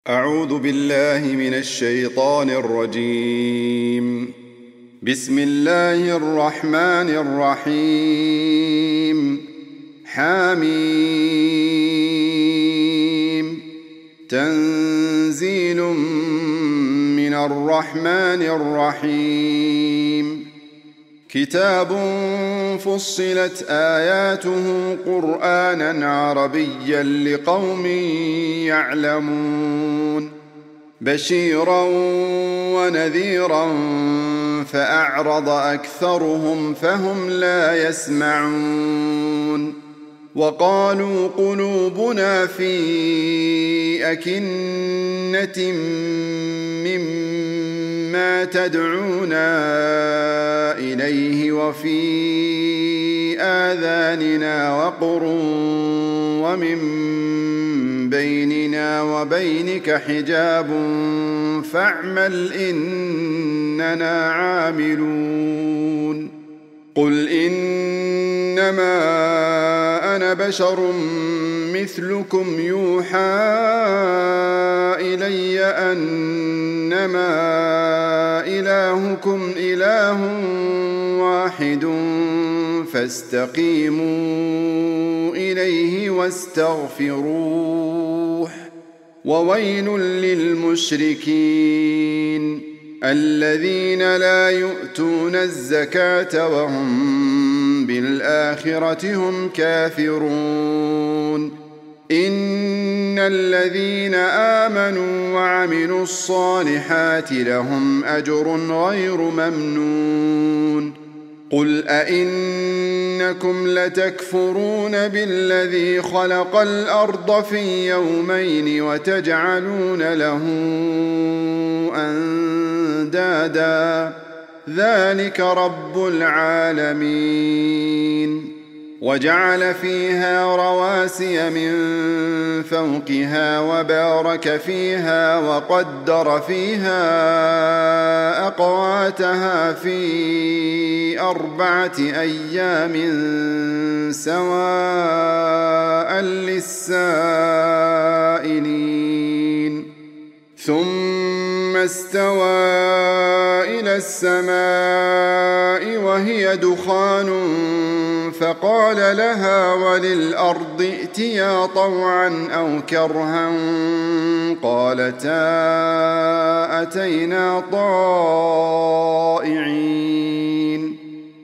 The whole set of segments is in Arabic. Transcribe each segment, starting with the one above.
أعوذ بالله من الشيطان الرجيم. بسم الله الرحمن الرحيم. حميم. تنزيل من الرحمن الرحيم. كتاب فصلت آياته قرآنا عربيا لقوم يعلمون بشيرا ونذيرا فأعرض أكثرهم فهم لا يسمعون وقالوا قلوبنا في أكنة مما تدعونا إليه وفي آذاننا وقر ومن بيننا وبينك حجاب فاعمل إننا عاملون. قل إنما أنا بشر مثلكم يوحى إلي أنما إلهكم إله واحد فاستقيموا إليه واستغفروه وويل للمشركين الذين لا يؤتون الزكاة وهم بالآخرة هم كافرون. إن الذين آمنوا وعملوا الصالحات لهم أجر غير ممنون. قل أئنكم لتكفرون بالذي خلق الأرض في يومين وتجعلون له أندادا ذلك رب العالمين. وجعل فيها رواسي من فوقها وبارك فيها وقدر فيها أقواتها في 4 أيام سواء للسائلين. ثم استوى إلى السماء وهي دخان فقال لها وللأرض ائتيا طوعا أو كرها قالتا أتينا طائعين.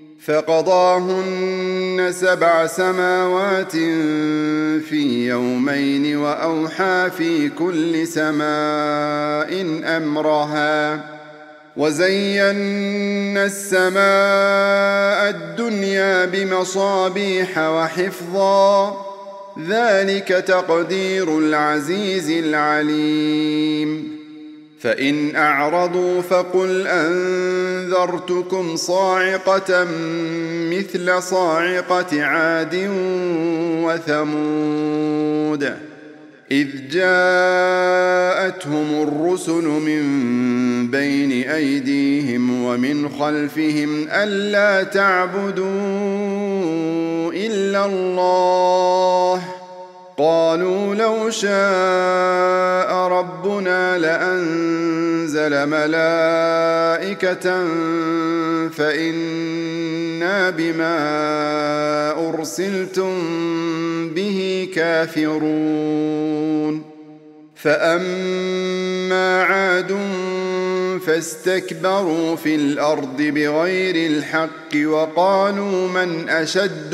فقضاهن 7 سماوات في يومين وأوحى في كل سماء أمرها وزينا السماء الدنيا بمصابيح وحفظا ذلك تقدير العزيز العليم. فإن أعرضوا فقل أنذرتكم صاعقة مثل صاعقة عاد وثمود إذ جاءتهم الرسل من بين أيديهم ومن خلفهم ألا تعبدوا إلا الله قالوا لو شاء ربنا لأنزل ملائكة فإنا بما أرسلتم به كافرون. فأما عاد فاستكبروا في الأرض بغير الحق وقالوا من أشد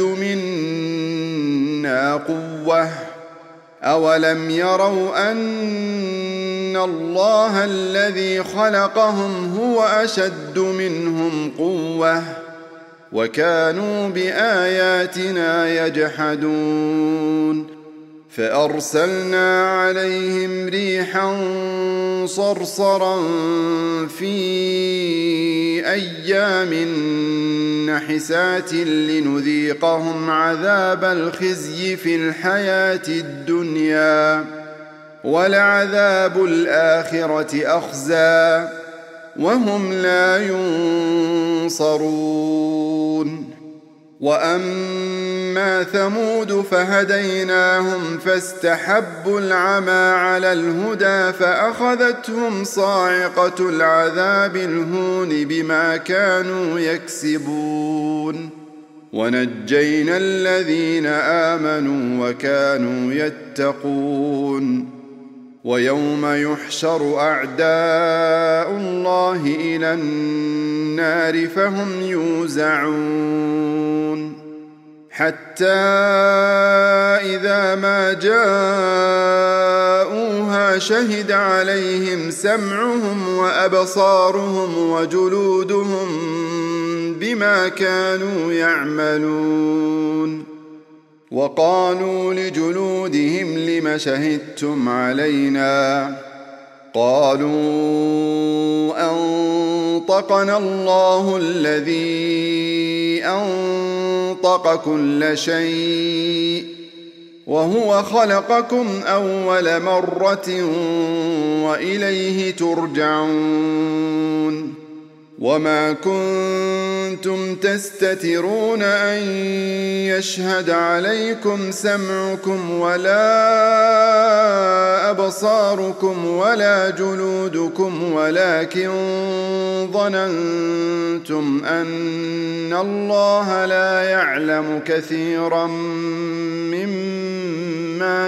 منا قوة أولم يروا أن الله الذي خلقهم هو أشد منهم قوة وكانوا بآياتنا يجحدون. فأرسلنا عليهم ريحا صرصرا في أيام نحسات لنذيقهم عذاب الخزي في الحياة الدنيا ولعذاب الآخرة أخزى وهم لا ينصرون. وأما ثمود فهديناهم فاستحبوا العمى على الهدى فأخذتهم صاعقة العذاب الهون بما كانوا يكسبون ونجينا الذين آمنوا وكانوا يتقون ويوم يحشر أعداء الله إلى النار فهم يوزعون حتى إذا ما جاءوها شهد عليهم سمعهم وأبصارهم وجلودهم بما كانوا يعملون وقالوا لجلودهم لم شهدتم علينا قالوا أنطقنا الله الذي أنطق كل شيء وهو خلقكم أول مرة وإليه ترجعون وما كنتم تستترون أن يشهد عليكم سمعكم ولا أبصاركم ولا جلودكم ولكن ظننتم أن الله لا يعلم كثيرا مما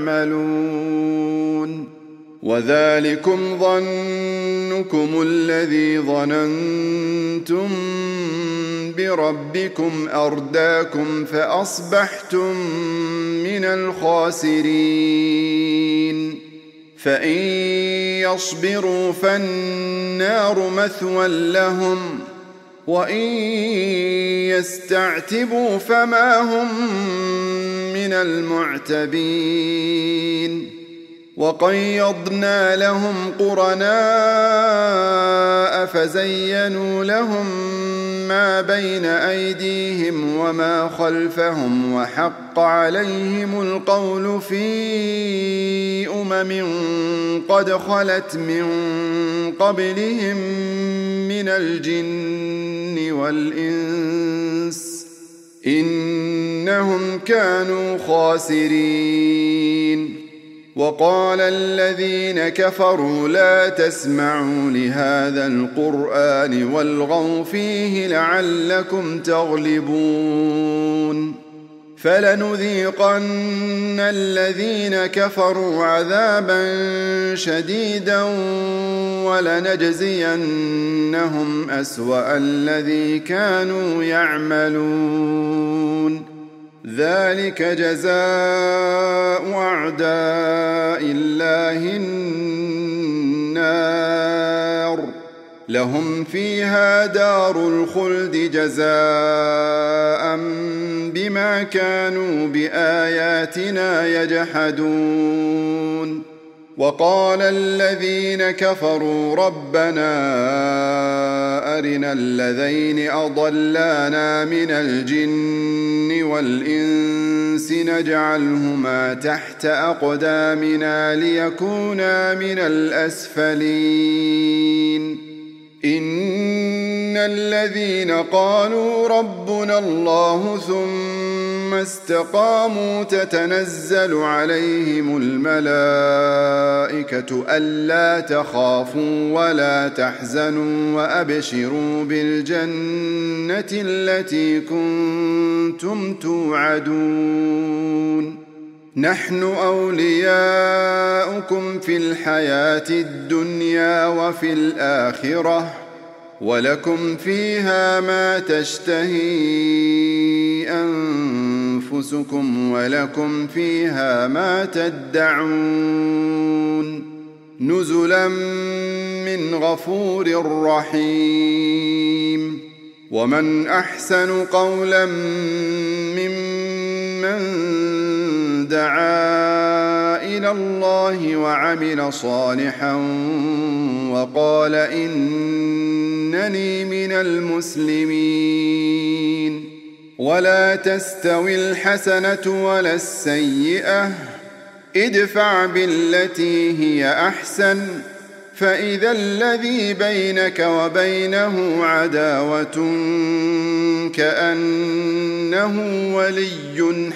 تعملون وذلكم ظنكم الذي ظننتم بربكم أرداكم فأصبحتم من الخاسرين فإن يصبروا فالنار مثوى لهم وإن يستعتبوا فما هم من المعتبين وقيضنا لهم قرناء فزينوا لهم ما بين أيديهم وما خلفهم وحق عليهم القول في قد خلت من قبلهم من الجن والإنس إنهم كانوا خاسرين وقال الذين كفروا لا تسمعوا لهذا القرآن والغوا فيه لعلكم تغلبون فلنذيقن الذين كفروا عذابا شديدا ولنجزينهم أسوأ الذي كانوا يعملون ذلك جزاء أعداء الله النار لهم فيها دار الخلد جزاء بما كانوا بآياتنا يجحدون وقال الذين كفروا ربنا أرنا الذين أضلانا من الجن والإنس نجعلهما تحت أقدامنا ليكونا من الأسفلين إن الذين قالوا ربنا الله ثم استقاموا تتنزل عليهم الملائكة ألا تخافوا ولا تحزنوا وأبشروا بالجنة التي كنتم توعدون نحن أولياؤكم في الحياة الدنيا وفي الآخرة ولكم فيها ما تشتهي أنفسكم ولكم فيها ما تدعون نزلا من غفور رحيم ومن أحسن قولا ممن دعا إلى الله وعمل صالحا وقال إنني من المسلمين ولا تستوي الحسنة ولا السيئة ادفع بالتي هي أحسن فإذا الذي بينك وبينه عداوة كأنه ولي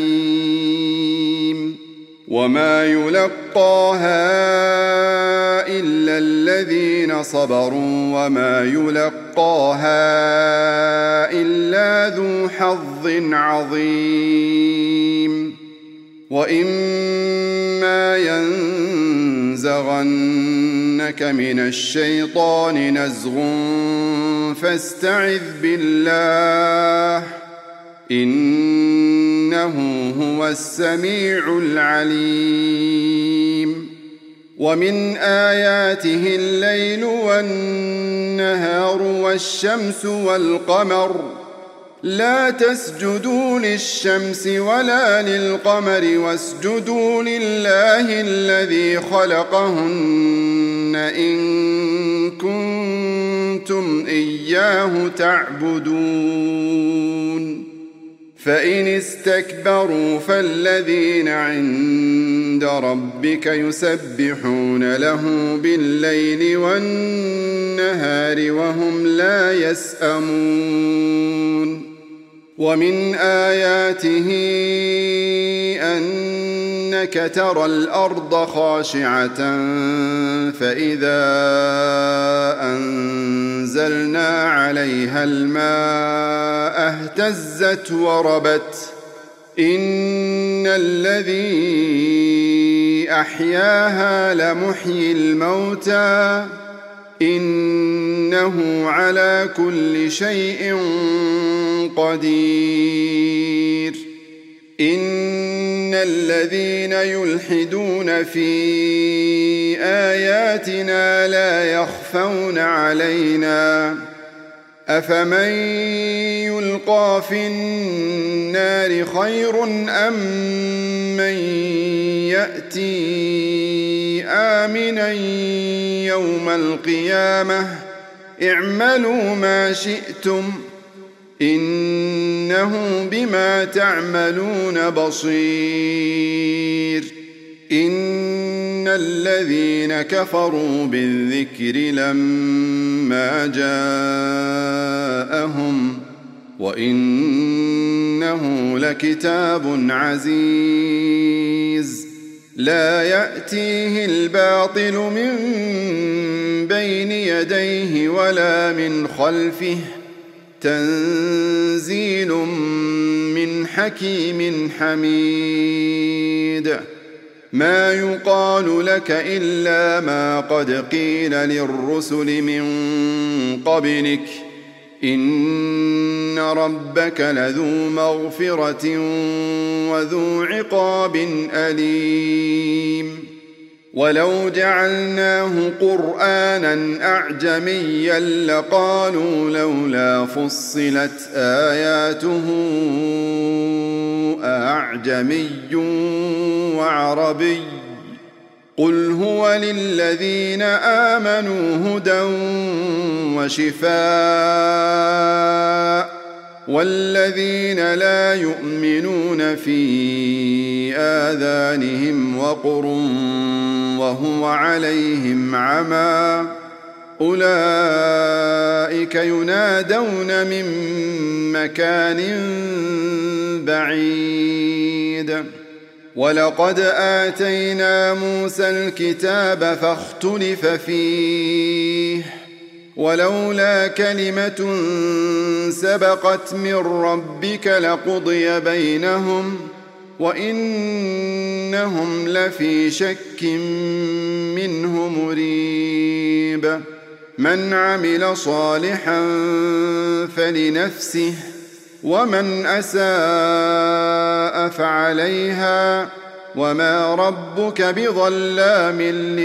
حميم وما يلقاها إلا الذين صبروا وما يلقاها إلا ذو حظ عظيم وإما ينزغنك من الشيطان نزغ فاستعذ بالله إنه هو السميع العليم ومن آياته الليل والنهار والشمس والقمر لا تسجدوا للشمس ولا للقمر واسجدوا لله الذي خلقهن إن كنتم إياه تعبدون فإن استكبروا فالذين عند ربك يسبحون له بالليل والنهار وهم لا يسأمون ومن آياته أنك ترى الأرض خاشعة فإذا أنزلنا عليها الماء اهتزت وربت إن الذي أحياها لمحيي الموتى إنه على كل شيء قدير إن الذين يلحدون في آياتنا لا يخفون علينا أفمن يلقى في النار خير أم من يأتي آمنا يوم القيامة اعملوا ما شئتم إنه بما تعملون بصير إن الذين كفروا بالذكر لما جاءهم وإنه لكتاب عزيز لا يأتيه الباطل من بين يديه ولا من خلفه تنزيل من حكيم حميد ما يقال لك إلا ما قد قيل للرسل من قبلك إن ربك لذو مغفرة وذو عقاب أليم ولو جعلناه قرآنا أعجميا لقالوا لولا فصلت آياته أعجمي وعربي قل هو للذين آمنوا هدى وشفاء والذين لا يؤمنون في آذانهم وقر وهو عليهم عمى أولئك ينادون من مكان بعيد ولقد آتينا موسى الكتاب فاختلف فيه ولولا كلمة سبقت من ربك لقضي بينهم وإنهم لفي شك منه مريب من عمل صالحا فلنفسه ومن أساء فعليها وما ربك بظلام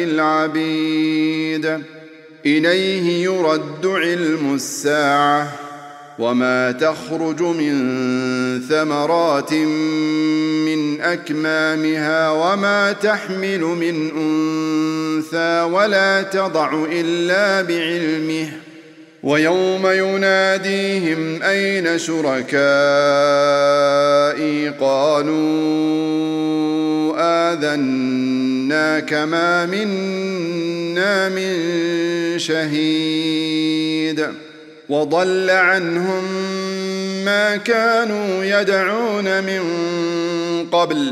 للعبيد إليه يرد علم الساعة وما تخرج من ثمرات من أكمامها وما تحمل من أنثى ولا تضع إلا بعلمه ويوم يناديهم أين شركائي قالوا آذناك ما منا منا من شهيد وضل عنهم ما كانوا يدعون من قبل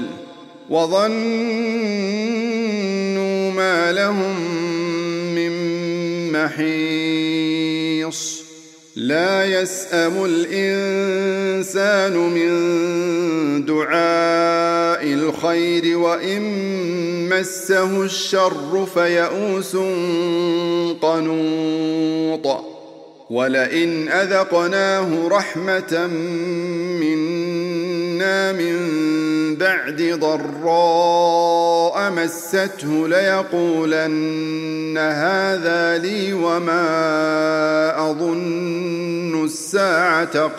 وظنوا ما لهم من محيص لا يسأم الإنسان من دعاء الخير وإن مسه الشر فيئوس قنوط ولئن أذقناه رحمة منا من بعد ضراء مسته ليقولن هذا لي وما أظن الساعة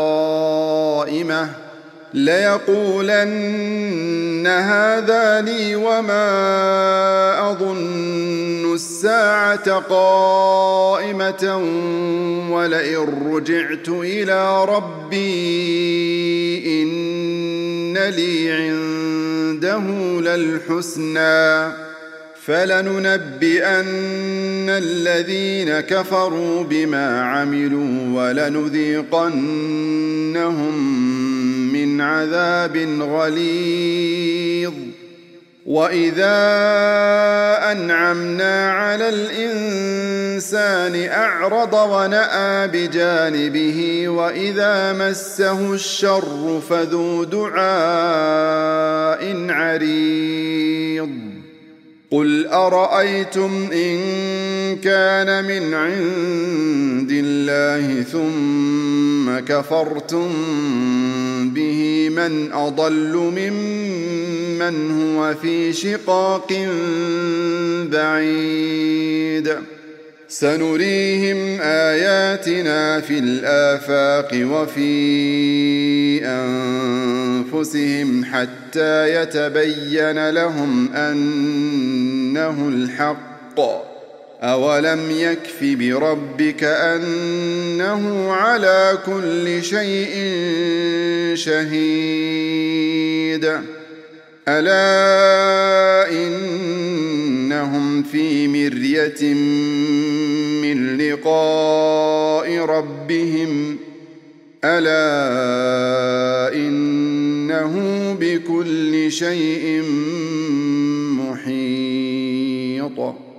قائمة ولئن رجعت إلى ربي إن لي عنده للحسنى فلننبئن الذين كفروا بما عملوا ولنذيقنهم من عذاب غليظ وإذا أنعمنا على الإنسان أعرض ونأى بجانبه وإذا مسه الشر فذو دعاء عريض قل أرأيتم إن كان من عند الله ثم كفرتم به من أضل ممن هو في شقاق بعيد سنريهم آياتنا في الآفاق وفي أنفسهم حتى يتبين لهم أنه الحق أولم يكف بربك أنه على كل شيء شهيد ألا إنهم في مرية من لقاء ربهم ألا إنه بكل شيء محيط